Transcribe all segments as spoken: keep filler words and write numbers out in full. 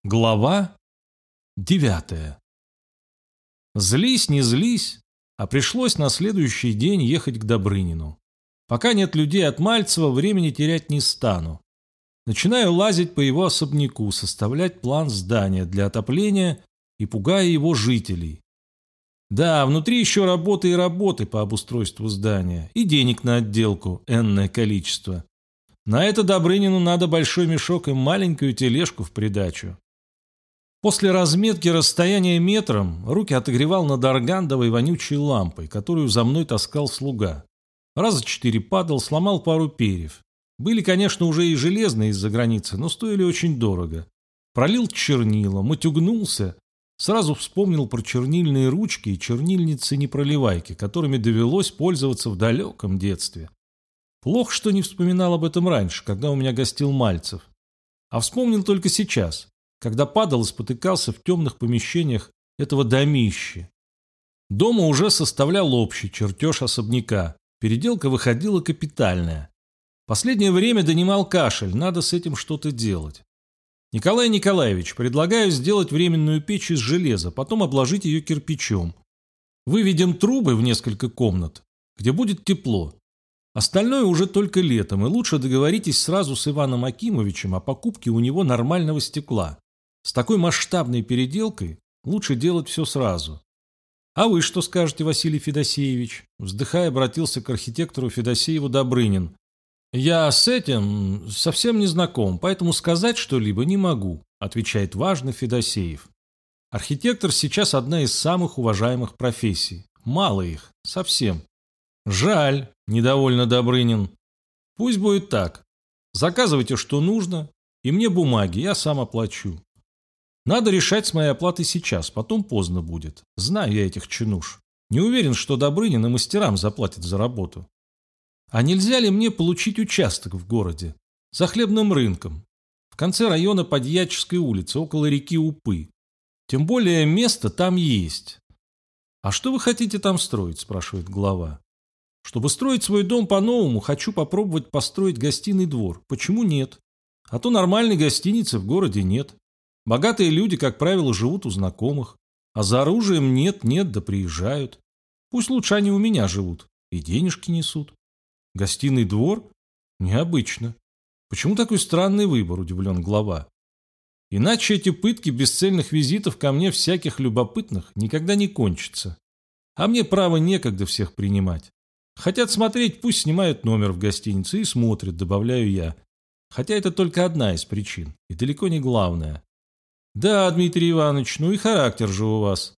Глава девятая. Злись, не злись, а пришлось на следующий день ехать к Добрынину. Пока нет людей от Мальцева, времени терять не стану. Начинаю лазить по его особняку, составлять план здания для отопления и пугая его жителей. Да, внутри еще работы и работы по обустройству здания, и денег на отделку энное количество. На это Добрынину надо большой мешок и маленькую тележку в придачу. После разметки расстояния метром руки отогревал над органдовой вонючей лампой, которую за мной таскал слуга. Раза четыре падал, сломал пару перьев. Были, конечно, уже и железные из-за границы, но стоили очень дорого. Пролил чернила, матюгнулся, сразу вспомнил про чернильные ручки и чернильницы-непроливайки, которыми довелось пользоваться в далеком детстве. Плохо, что не вспоминал об этом раньше, когда у меня гостил Мальцев. А вспомнил только сейчас, когда падал и спотыкался в темных помещениях этого домища. Дома уже составлял общий чертеж особняка. Переделка выходила капитальная. Последнее время донимал кашель, надо с этим что-то делать. Николай Николаевич, предлагаю сделать временную печь из железа, потом обложить ее кирпичом. Выведем трубы в несколько комнат, где будет тепло. Остальное уже только летом, и лучше договоритесь сразу с Иваном Акимовичем о покупке у него нормального стекла. С такой масштабной переделкой лучше делать все сразу. А вы что скажете, Василий Федосеевич? Вздыхая, обратился к архитектору Федосееву Добрынин. Я с этим совсем не знаком, поэтому сказать что-либо не могу, отвечает важно Федосеев. Архитектор сейчас одна из самых уважаемых профессий. Мало их, совсем. Жаль, недовольно Добрынин. Пусть будет так. Заказывайте, что нужно, и мне бумаги, я сам оплачу. Надо решать с моей оплатой сейчас, потом поздно будет. Знаю я этих чинуш. Не уверен, что Добрынин и мастерам заплатят за работу. А нельзя ли мне получить участок в городе? За хлебным рынком. В конце района Подьяческой улицы, около реки Упы. Тем более место там есть. А что вы хотите там строить, спрашивает глава. Чтобы строить свой дом по-новому, хочу попробовать построить гостиный двор. Почему нет? А то нормальной гостиницы в городе нет. Богатые люди, как правило, живут у знакомых, а за оружием нет-нет, да приезжают. Пусть лучше они у меня живут и денежки несут. Гостиный двор? Необычно. Почему такой странный выбор, удивлен глава. Иначе эти пытки бесцельных визитов ко мне всяких любопытных никогда не кончатся. А мне, право, некогда всех принимать. Хотят смотреть, пусть снимают номер в гостинице и смотрят, добавляю я. Хотя это только одна из причин, и далеко не главная. Да, Дмитрий Иванович, ну и характер же у вас.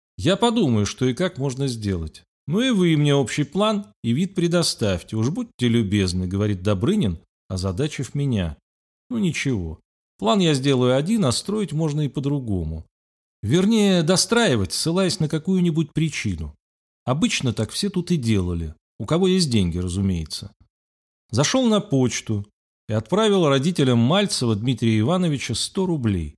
Я подумаю, что и как можно сделать. Ну и вы мне общий план и вид предоставьте, уж будьте любезны, говорит Добрынин, озадачив меня. Ну ничего, план я сделаю один, а строить можно и по-другому. Вернее, достраивать, ссылаясь на какую-нибудь причину. Обычно так все тут и делали, у кого есть деньги, разумеется. Зашел на почту и отправил родителям Мальцева Дмитрия Ивановича сто рублей.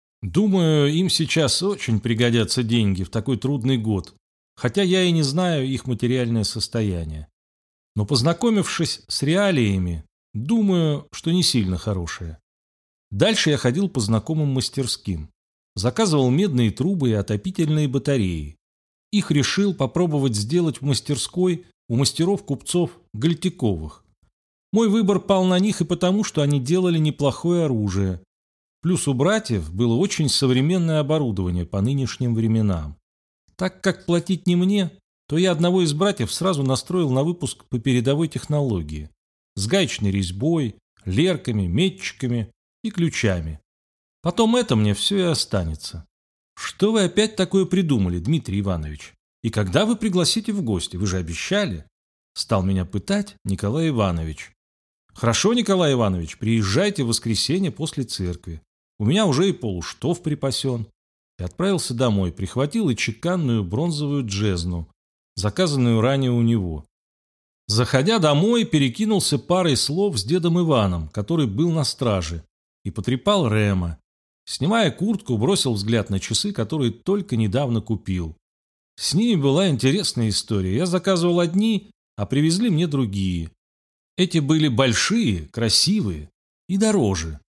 Думаю, им сейчас очень пригодятся деньги в такой трудный год, хотя я и не знаю их материальное состояние. Но познакомившись с реалиями, думаю, что не сильно хорошее. Дальше я ходил по знакомым мастерским. Заказывал медные трубы и отопительные батареи. Их решил попробовать сделать в мастерской у мастеров-купцов Гальтяковых. Мой выбор пал на них и потому, что они делали неплохое оружие. Плюс у братьев было очень современное оборудование по нынешним временам. Так как платить не мне, то я одного из братьев сразу настроил на выпуск по передовой технологии. С гаечной резьбой, лерками, метчиками и ключами. Потом это мне все и останется. Что вы опять такое придумали, Дмитрий Иванович? И когда вы пригласите в гости? Вы же обещали. Стал меня пытать Николай Иванович. Хорошо, Николай Иванович, приезжайте в воскресенье после церкви. У меня уже и полуштов припасен. И отправился домой, прихватил и чеканную бронзовую джезну, заказанную ранее у него. Заходя домой, перекинулся парой слов с дедом Иваном, который был на страже, и потрепал Рема. Снимая куртку, бросил взгляд на часы, которые только недавно купил. С ними была интересная история. Я заказывал одни, а привезли мне другие. Эти были большие, красивые и дороже.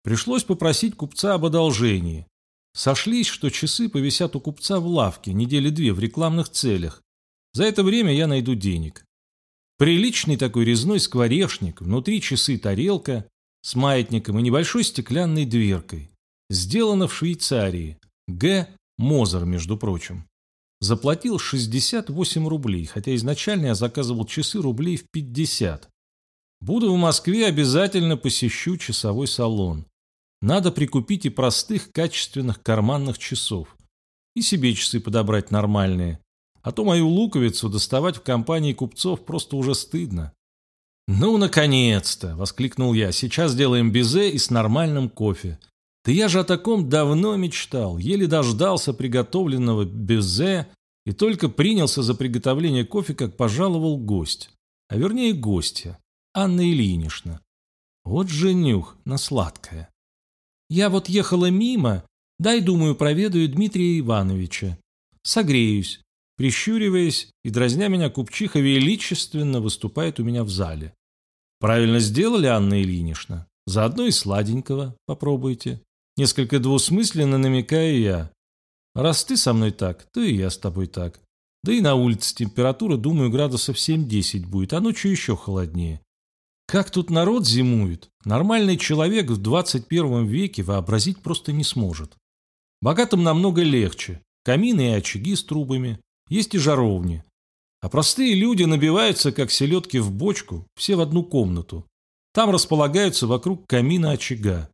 Пришлось попросить купца об одолжении. Сошлись, что часы повисят у купца в лавке недели две в рекламных целях. За это время я найду денег. Приличный такой резной скворечник, внутри часы-тарелка с маятником и небольшой стеклянной дверкой. Сделано в Швейцарии. Г. Мозер, между прочим. Заплатил шестьдесят восемь рублей, хотя изначально я заказывал часы рублей в пятьдесят. Буду в Москве, обязательно посещу часовой салон. Надо прикупить и простых, качественных карманных часов. И себе часы подобрать нормальные. А то мою луковицу доставать в компании купцов просто уже стыдно. «Ну, наконец-то!» – воскликнул я. «Сейчас сделаем безе и с нормальным кофе. Да я же о таком давно мечтал. Еле дождался приготовленного безе и только принялся за приготовление кофе, как пожаловал гость. А вернее гостья. Анна Ильинична. Вот же нюх на сладкое. Я вот ехала мимо, дай, думаю, проведаю Дмитрия Ивановича. Согреюсь». Прищуриваясь и дразня меня, купчиха величественно выступает у меня в зале. «Правильно сделали, Анна Ильинична. Заодно и сладенького попробуйте». Несколько двусмысленно намекаю я. «Раз ты со мной так, то и я с тобой так. Да и на улице температура, думаю, градусов семь-десять будет, а ночью еще холоднее. Как тут народ зимует, нормальный человек в двадцать первом веке вообразить просто не сможет. Богатым намного легче. Камины и очаги с трубами. Есть и жаровни. А простые люди набиваются, как селедки в бочку, все в одну комнату. Там располагаются вокруг камина очага.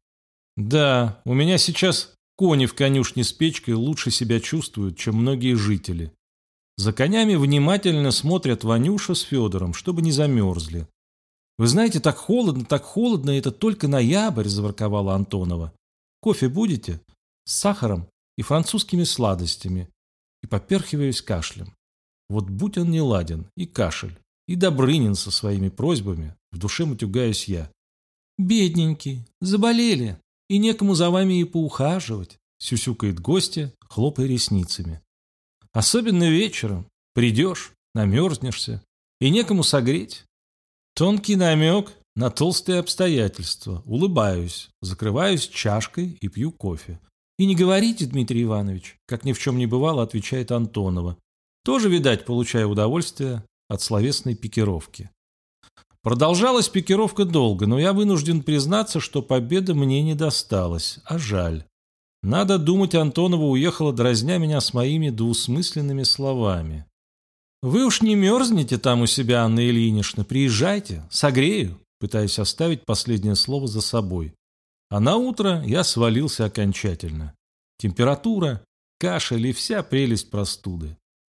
Да, у меня сейчас кони в конюшне с печкой лучше себя чувствуют, чем многие жители. За конями внимательно смотрят Ванюша с Федором, чтобы не замерзли. «Вы знаете, так холодно, так холодно, это только ноябрь», – заворковала Антонова. «Кофе будете? С сахаром и французскими сладостями». И поперхиваюсь кашлем. Вот будь он не ладен, и кашель, и Добрынин со своими просьбами, в душе матюгаюсь я. «Бедненький, заболели, и некому за вами и поухаживать», – сюсюкает гостья, хлопая ресницами. «Особенно вечером. Придешь, намерзнешься, и некому согреть». Тонкий намек на толстые обстоятельства. Улыбаюсь, закрываюсь чашкой и пью кофе. «И не говорите, Дмитрий Иванович», – как ни в чем не бывало, отвечает Антонова. Тоже, видать, получая удовольствие от словесной пикировки. Продолжалась пикировка долго, но я вынужден признаться, что победа мне не досталась, а жаль. Надо думать, Антонова уехала, дразня меня с моими двусмысленными словами. «Вы уж не мерзнете там у себя, Анна Ильинична, приезжайте, согрею», пытаясь оставить последнее слово за собой. А на утро я свалился окончательно. Температура, кашель и вся прелесть простуды.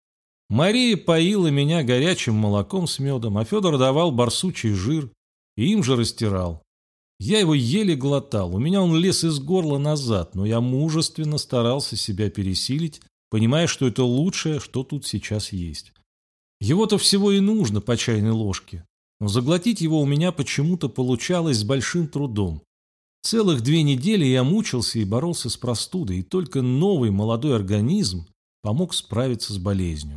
Мария поила меня горячим молоком с медом, а Федор давал барсучий жир и им же растирал. Я его еле глотал, у меня он лез из горла назад, но я мужественно старался себя пересилить, понимая, что это лучшее, что тут сейчас есть. Его-то всего и нужно по чайной ложке, но заглотить его у меня почему-то получалось с большим трудом. Целых две недели я мучился и боролся с простудой, и только новый молодой организм помог справиться с болезнью.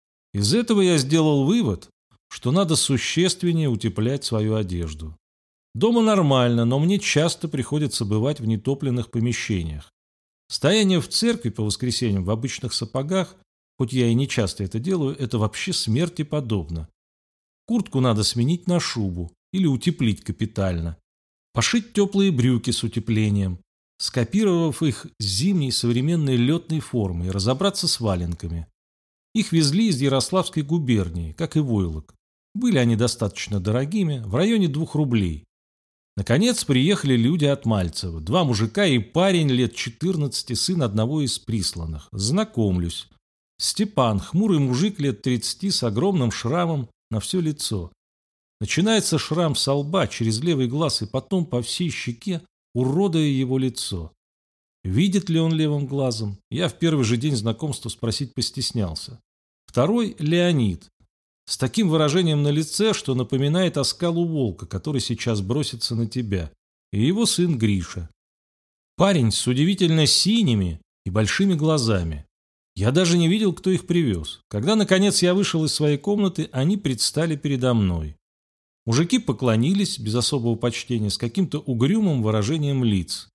Из этого я сделал вывод, что надо существеннее утеплять свою одежду. Дома нормально, но мне часто приходится бывать в нетопленных помещениях. Стояние в церкви по воскресеньям в обычных сапогах, хоть я и не часто это делаю, это вообще смерти подобно. Куртку надо сменить на шубу или утеплить капитально. Пошить теплые брюки с утеплением, скопировав их с зимней современной летной формой, и разобраться с валенками. Их везли из Ярославской губернии, как и войлок. Были они достаточно дорогими, в районе двух рублей. Наконец приехали люди от Мальцева, два мужика и парень лет четырнадцати, сын одного из присланных. Знакомлюсь. Степан, хмурый мужик лет тридцати с огромным шрамом на все лицо. Начинается шрам со лба через левый глаз и потом по всей щеке, уродуя его лицо. Видит ли он левым глазом? Я в первый же день знакомства спросить постеснялся. Второй – Леонид. С таким выражением на лице, что напоминает оскалу волка, который сейчас бросится на тебя. И его сын Гриша. Парень с удивительно синими и большими глазами. Я даже не видел, кто их привез. Когда, наконец, я вышел из своей комнаты, они предстали передо мной. Мужики поклонились, без особого почтения, с каким-то угрюмым выражением лиц.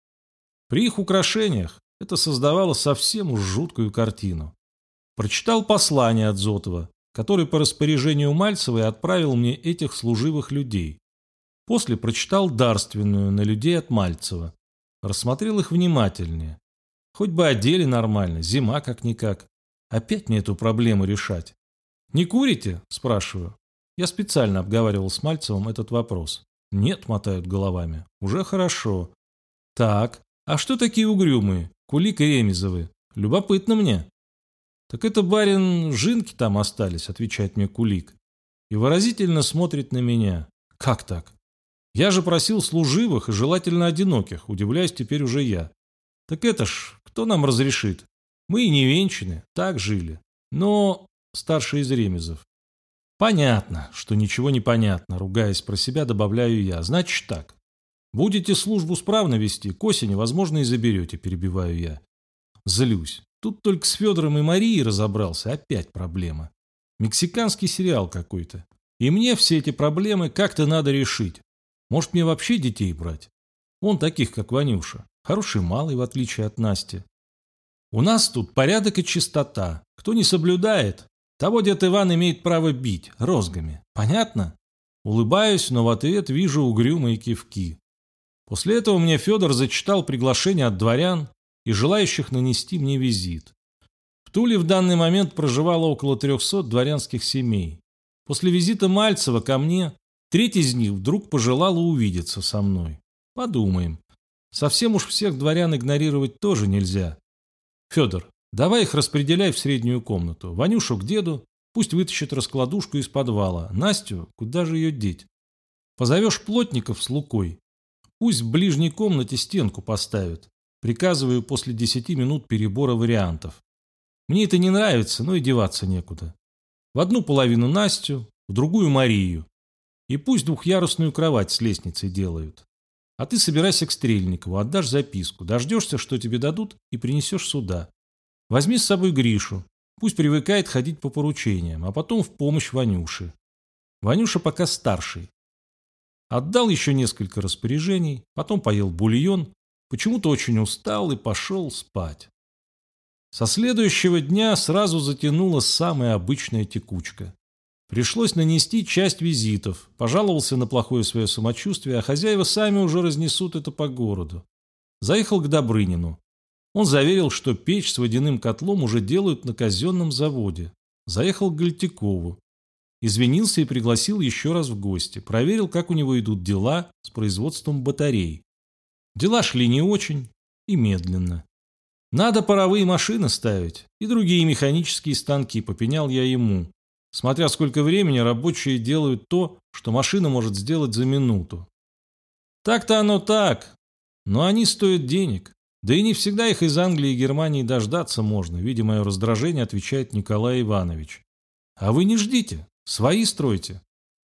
При их украшениях это создавало совсем уж жуткую картину. Прочитал послание от Зотова, который по распоряжению Мальцевой отправил мне этих служивых людей. После прочитал дарственную на людей от Мальцева. Рассмотрел их внимательнее. Хоть бы одели нормально, зима как-никак. Опять мне эту проблему решать. «Не курите?» – спрашиваю. Я специально обговаривал с Мальцевым этот вопрос. «Нет», – мотают головами. «Уже хорошо». «Так, а что такие угрюмые? Кулик и Ремезовы. Любопытно мне». «Так это, барин, жинки там остались», – отвечает мне Кулик. И выразительно смотрит на меня. «Как так? Я же просил служивых и желательно одиноких», – удивляюсь теперь уже я. «Так это ж, кто нам разрешит? Мы и не венчаны, так жили». Но старший из Ремезов. «Понятно, что ничего не понятно», – ругаясь про себя, добавляю я. «Значит так. Будете службу справно вести, к осени, возможно, и заберете», – перебиваю я. Злюсь. Тут только с Федором и Марией разобрался, опять проблема. Мексиканский сериал какой-то. И мне все эти проблемы как-то надо решить. Может, мне вообще детей брать? Вон таких, как Ванюша. Хороший малый, в отличие от Насти. У нас тут порядок и чистота. Кто не соблюдает, того дед Иван имеет право бить розгами. Понятно? Улыбаюсь, но в ответ вижу угрюмые кивки. После этого мне Федор зачитал приглашение от дворян и желающих нанести мне визит. В Туле в данный момент проживало около трехсот дворянских семей. После визита Мальцева ко мне треть из них вдруг пожелала увидеться со мной. Подумаем. Совсем уж всех дворян игнорировать тоже нельзя. Федор, давай их распределяй в среднюю комнату. Ванюшу к деду, пусть вытащит раскладушку из подвала. Настю, куда же ее деть? Позовешь плотников с Лукой. Пусть в ближней комнате стенку поставят. Приказываю после десяти минут перебора вариантов. Мне это не нравится, но и деваться некуда. В одну половину Настю, в другую Марию. И пусть двухъярусную кровать с лестницей делают. А ты собирайся к Стрельникову, отдашь записку, дождешься, что тебе дадут, и принесешь сюда. Возьми с собой Гришу, пусть привыкает ходить по поручениям, а потом в помощь Ванюше. Ванюша пока старший. Отдал еще несколько распоряжений, потом поел бульон, почему-то очень устал и пошел спать. Со следующего дня сразу затянулась самая обычная текучка. Пришлось нанести часть визитов, пожаловался на плохое свое самочувствие, а хозяева сами уже разнесут это по городу. Заехал к Добрынину. Он заверил, что печь с водяным котлом уже делают на казенном заводе. Заехал к Гальтякову. Извинился и пригласил еще раз в гости. Проверил, как у него идут дела с производством батарей. Дела шли не очень и медленно. Надо паровые машины ставить и другие механические станки, попенял я ему. Смотря сколько времени рабочие делают то, что машина может сделать за минуту. Так-то оно так, но они стоят денег. Да и не всегда их из Англии и Германии дождаться можно, видя мое раздражение, отвечает Николай Иванович. А вы не ждите, свои стройте.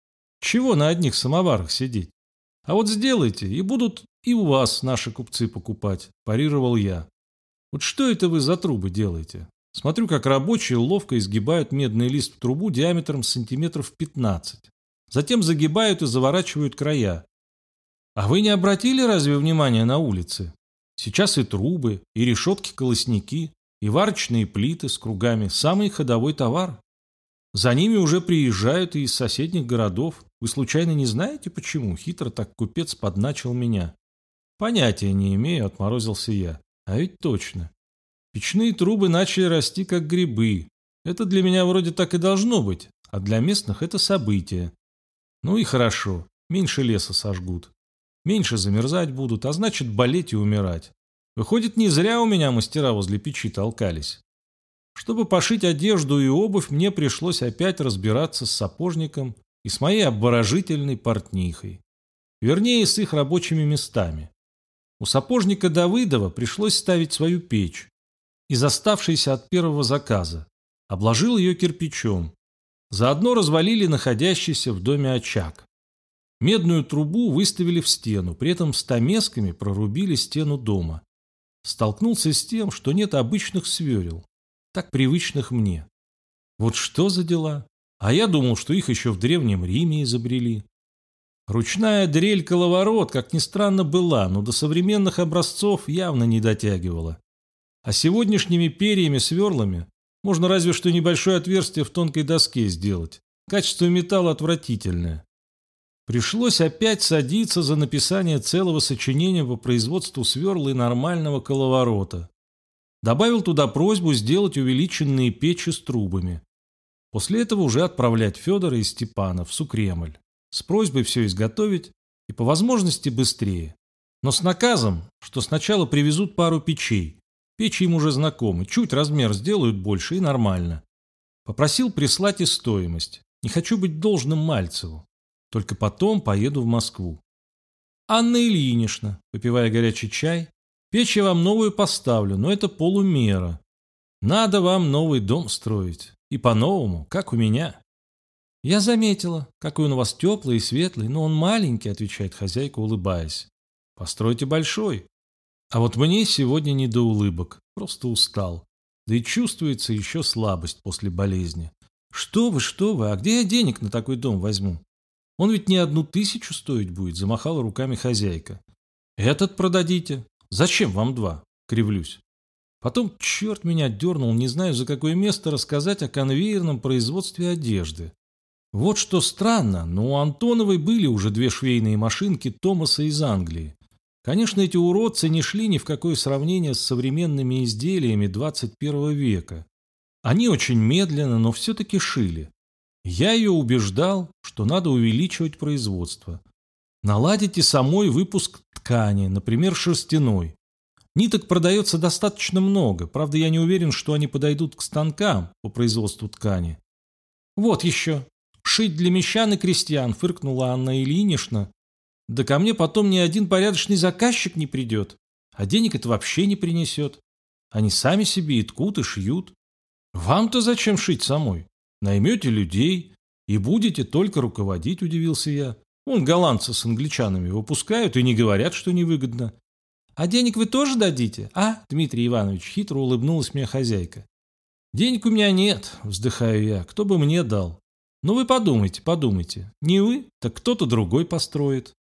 Чего на одних самоварах сидеть? А вот сделайте, и будут и у вас наши купцы покупать, парировал я. Вот что это вы за трубы делаете? Смотрю, как рабочие ловко изгибают медный лист в трубу диаметром сантиметров пятнадцать. Затем загибают и заворачивают края. А вы не обратили разве внимания на улице? Сейчас и трубы, и решетки-колосники, и варочные плиты с кругами – самый ходовой товар. За ними уже приезжают и из соседних городов. Вы случайно не знаете, почему? Хитро так купец подначил меня. Понятия не имею, отморозился я. А ведь точно. Печные трубы начали расти как грибы. Это для меня вроде так и должно быть, а для местных это событие. Ну и хорошо, меньше леса сожгут. Меньше замерзать будут, а значит болеть и умирать. Выходит, не зря у меня мастера возле печи толкались. Чтобы пошить одежду и обувь, мне пришлось опять разбираться с сапожником и с моей обворожительной портнихой. Вернее, с их рабочими местами. У сапожника Давыдова пришлось ставить свою печь. Из оставшейся от первого заказа. Обложил ее кирпичом. Заодно развалили находящийся в доме очаг. Медную трубу выставили в стену, при этом стамесками прорубили стену дома. Столкнулся с тем, что нет обычных сверел, так привычных мне. Вот что за дела? А я думал, что их еще в Древнем Риме изобрели. Ручная дрель-коловорот, как ни странно, была, но до современных образцов явно не дотягивала. А сегодняшними перьями-сверлами можно разве что небольшое отверстие в тонкой доске сделать. Качество металла отвратительное. Пришлось опять садиться за написание целого сочинения по производству сверла и нормального коловорота. Добавил туда просьбу сделать увеличенные печи с трубами. После этого уже отправлять Федора и Степана в Сукремль с просьбой все изготовить и по возможности быстрее. Но с наказом, что сначала привезут пару печей. Печи им уже знакомы, чуть размер сделают больше и нормально. Попросил прислать и стоимость. Не хочу быть должным Мальцеву. Только потом поеду в Москву. Анна Ильинична, попивая горячий чай, печь я вам новую поставлю, но это полумера. Надо вам новый дом строить. И по-новому, как у меня. Я заметила, какой он у вас теплый и светлый, но он маленький, отвечает хозяйка, улыбаясь. Постройте большой. А вот мне сегодня не до улыбок, просто устал. Да и чувствуется еще слабость после болезни. Что вы, что вы, а где я денег на такой дом возьму? Он ведь не одну тысячу стоить будет, замахала руками хозяйка. Этот продадите. Зачем вам два? Кривлюсь. Потом черт меня дернул, не знаю за какое место рассказать о конвейерном производстве одежды. Вот что странно, но у Антоновой были уже две швейные машинки Томаса из Англии. Конечно, эти уродцы не шли ни в какое сравнение с современными изделиями двадцать первого века. Они очень медленно, но все-таки шили. Я ее убеждал, что надо увеличивать производство. Наладить и самой выпуск ткани, например, шерстяной. Ниток продается достаточно много, правда, я не уверен, что они подойдут к станкам по производству ткани. Вот еще. Шить для мещан и крестьян, фыркнула Анна Ильинична. Да ко мне потом ни один порядочный заказчик не придет, а денег это вообще не принесет. Они сами себе и ткут, и шьют. Вам-то зачем шить самой? Наймете людей и будете только руководить, удивился я. Вон голландцы с англичанами выпускают и не говорят, что невыгодно. А денег вы тоже дадите, а, Дмитрий Иванович? Хитро улыбнулась мне хозяйка. Денег у меня нет, вздыхаю я, кто бы мне дал. Ну вы подумайте, подумайте. Не вы, так кто-то другой построит.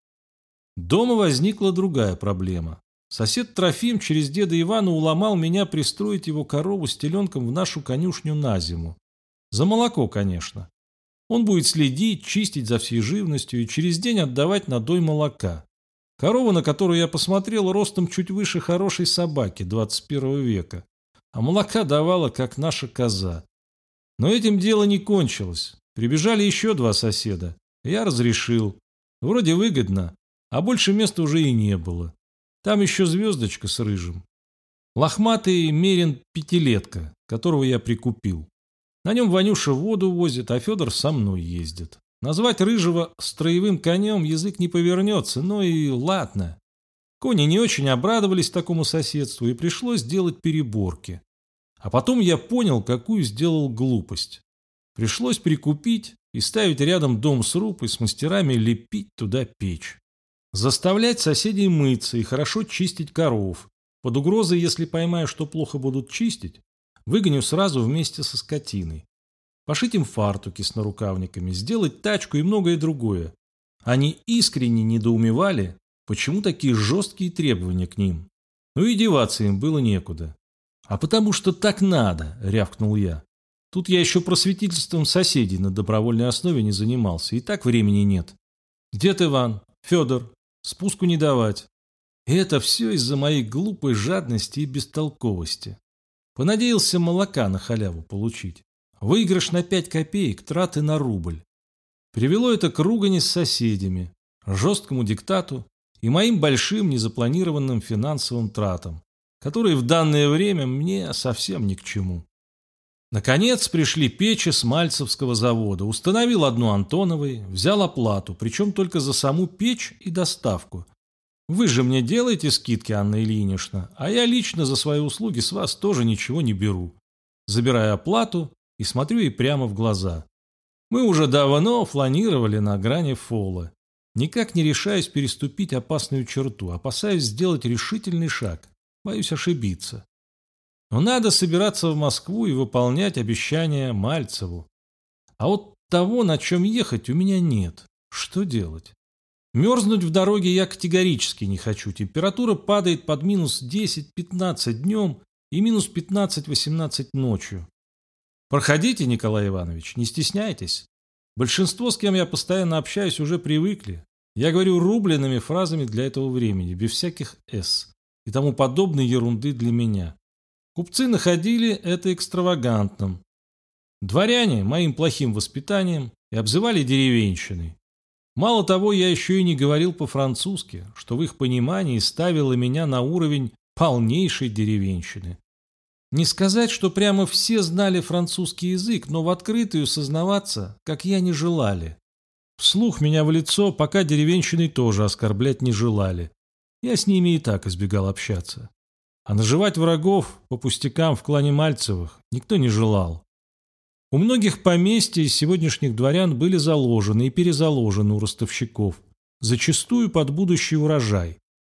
Дома возникла другая проблема. Сосед Трофим через деда Ивана уломал меня пристроить его корову с теленком в нашу конюшню на зиму. За молоко, конечно. Он будет следить, чистить за всей живностью и через день отдавать на дой молока. Корова, на которую я посмотрел, ростом чуть выше хорошей собаки двадцать первого века. А молока давала, как наша коза. Но этим дело не кончилось. Прибежали еще два соседа. Я разрешил. Вроде выгодно, а больше места уже и не было. Там еще звездочка с рыжим. Лохматый мерин пятилетка, которого я прикупил. На нем Ванюша воду возит, а Федор со мной ездит. Назвать рыжего строевым конем язык не повернется, но и ладно. Кони не очень обрадовались такому соседству, и пришлось делать переборки. А потом я понял, какую сделал глупость. Пришлось прикупить и ставить рядом дом сруб и с мастерами лепить туда печь. Заставлять соседей мыться и хорошо чистить коров. Под угрозой, если поймаю, что плохо будут чистить, выгоню сразу вместе со скотиной. Пошить им фартуки с нарукавниками, сделать тачку и многое другое. Они искренне недоумевали, почему такие жесткие требования к ним. Ну и деваться им было некуда. А потому что так надо, рявкнул я. Тут я еще просветительством соседей на добровольной основе не занимался, и так времени нет. Дед Иван, Федор, спуску не давать. И это все из-за моей глупой жадности и бестолковости. Понадеялся молока на халяву получить. Выигрыш на пять копеек, траты на рубль. Привело это к ругани с соседями, жесткому диктату и моим большим незапланированным финансовым тратам, которые в данное время мне совсем ни к чему. Наконец пришли печи с Мальцевского завода, установил одну Антоновой, взял оплату, причем только за саму печь и доставку. Вы же мне делаете скидки, Анна Ильинична, а я лично за свои услуги с вас тоже ничего не беру. Забираю оплату и смотрю ей прямо в глаза. Мы уже давно фланировали на грани фола. Никак не решаюсь переступить опасную черту, опасаюсь сделать решительный шаг, боюсь ошибиться. Но надо собираться в Москву и выполнять обещания Мальцеву. А вот того, на чем ехать, у меня нет. Что делать? Мерзнуть в дороге я категорически не хочу. Температура падает под минус десять-пятнадцать днем и минус пятнадцать-восемнадцать ночью. Проходите, Николай Иванович, не стесняйтесь. Большинство, с кем я постоянно общаюсь, уже привыкли. Я говорю рубленными фразами для этого времени, без всяких «с» и тому подобной ерунды для меня. Купцы находили это экстравагантным. Дворяне – моим плохим воспитанием и обзывали деревенщиной. Мало того, я еще и не говорил по-французски, что в их понимании ставило меня на уровень полнейшей деревенщины. Не сказать, что прямо все знали французский язык, но в открытую сознаваться, как я, не желали. Вслух меня в лицо пока деревенщиной тоже оскорблять не желали. Я с ними и так избегал общаться. А наживать врагов по пустякам в клане Мальцевых никто не желал. У многих поместья из сегодняшних дворян были заложены и перезаложены у ростовщиков, зачастую под будущий урожай.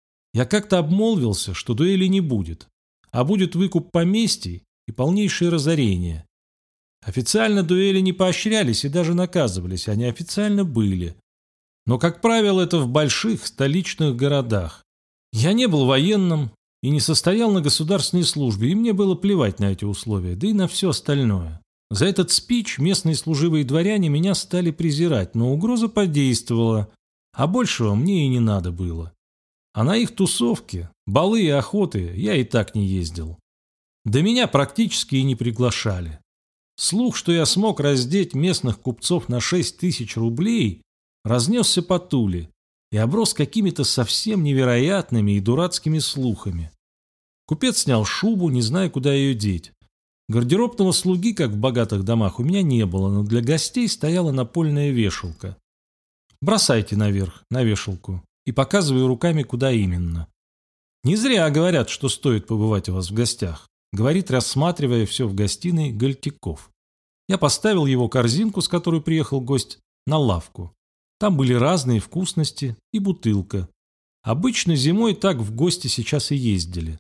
Я как-то обмолвился, что дуэли не будет, а будет выкуп поместий и полнейшее разорение. Официально дуэли не поощрялись и даже наказывались, они официально были. Но, как правило, это в больших столичных городах. Я не был военным и не состоял на государственной службе, и мне было плевать на эти условия, да и на все остальное. За этот спич местные служивые дворяне меня стали презирать, но угроза подействовала, а большего мне и не надо было. А на их тусовки, балы и охоты я и так не ездил. Да меня практически и не приглашали. Слух, что я смог раздеть местных купцов на шесть тысяч рублей, разнесся по Туле и оброс какими-то совсем невероятными и дурацкими слухами. Купец снял шубу, не зная, куда ее деть. Гардеробного слуги, как в богатых домах, у меня не было, но для гостей стояла напольная вешалка. Бросайте наверх, на вешалку, и показываю руками, куда именно. Не зря говорят, что стоит побывать у вас в гостях, говорит, рассматривая все в гостиной, Гольтяков. Я поставил его корзинку, с которой приехал гость, на лавку. Там были разные вкусности и бутылка. Обычно зимой так в гости сейчас и ездили.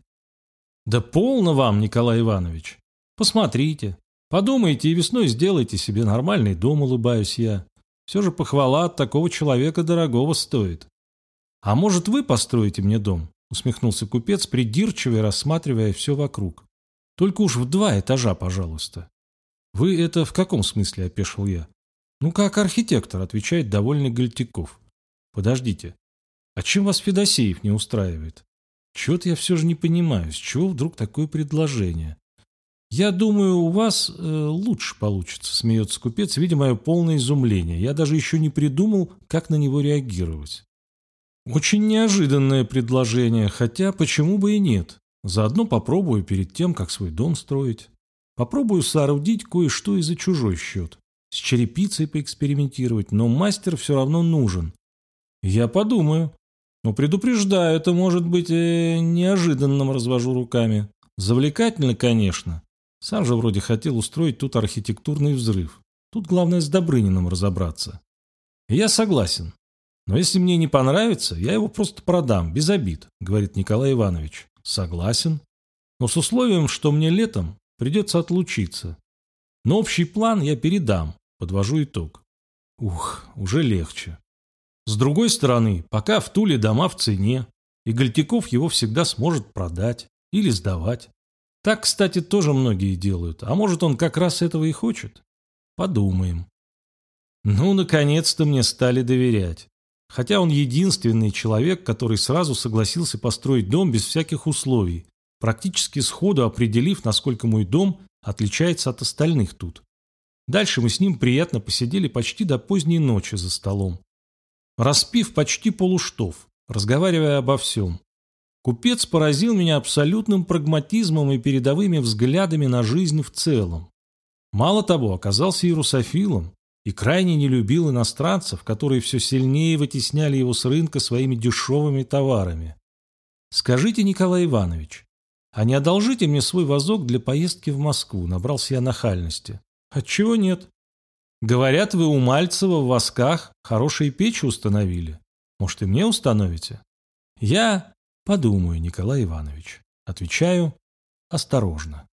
Да полно вам, Николай Иванович. Посмотрите, подумайте и весной сделайте себе нормальный дом, улыбаюсь я. Все же похвала от такого человека дорогого стоит. А может, вы построите мне дом? Усмехнулся купец, придирчиво рассматривая все вокруг. Только уж в два этажа, пожалуйста. Вы это в каком смысле, опешил я? Ну, как архитектор, отвечает довольный Гольтяков. Подождите, а чем вас Федосеев не устраивает? Чего-то я все же не понимаю, с чего вдруг такое предложение? «Я думаю, у вас э, лучше получится», — смеется купец, видя мое полное изумление. Я даже еще не придумал, как на него реагировать. Очень неожиданное предложение, хотя почему бы и нет. Заодно попробую перед тем, как свой дом строить. Попробую соорудить кое-что и за чужой счет. С черепицей поэкспериментировать, но мастер все равно нужен. Я подумаю. Но предупреждаю, это может быть э, неожиданным, развожу руками. Завлекательно, конечно. Сам же вроде хотел устроить тут архитектурный взрыв. Тут главное с Добрыниным разобраться. Я согласен. Но если мне не понравится, я его просто продам, без обид, говорит Николай Иванович. Согласен. Но с условием, что мне летом придется отлучиться. Но общий план я передам, подвожу итог. Ух, уже легче. С другой стороны, пока в Туле дома в цене, и Гольтяков его всегда сможет продать или сдавать. Так, кстати, тоже многие делают. А может, он как раз этого и хочет? Подумаем. Ну, наконец-то мне стали доверять. Хотя он единственный человек, который сразу согласился построить дом без всяких условий, практически сходу определив, насколько мой дом отличается от остальных тут. Дальше мы с ним приятно посидели почти до поздней ночи за столом, распив почти полуштов, разговаривая обо всем. Купец поразил меня абсолютным прагматизмом и передовыми взглядами на жизнь в целом. Мало того, оказался и русофилом, и крайне не любил иностранцев, которые все сильнее вытесняли его с рынка своими дешевыми товарами. «Скажите, Николай Иванович, а не одолжите мне свой вазок для поездки в Москву?» Набрался я нахальности. «Отчего нет? Говорят, вы у Мальцева в восках хорошие печи установили. Может, и мне установите?» «Я...» «Подумаю, Николай Иванович». Отвечаю осторожно.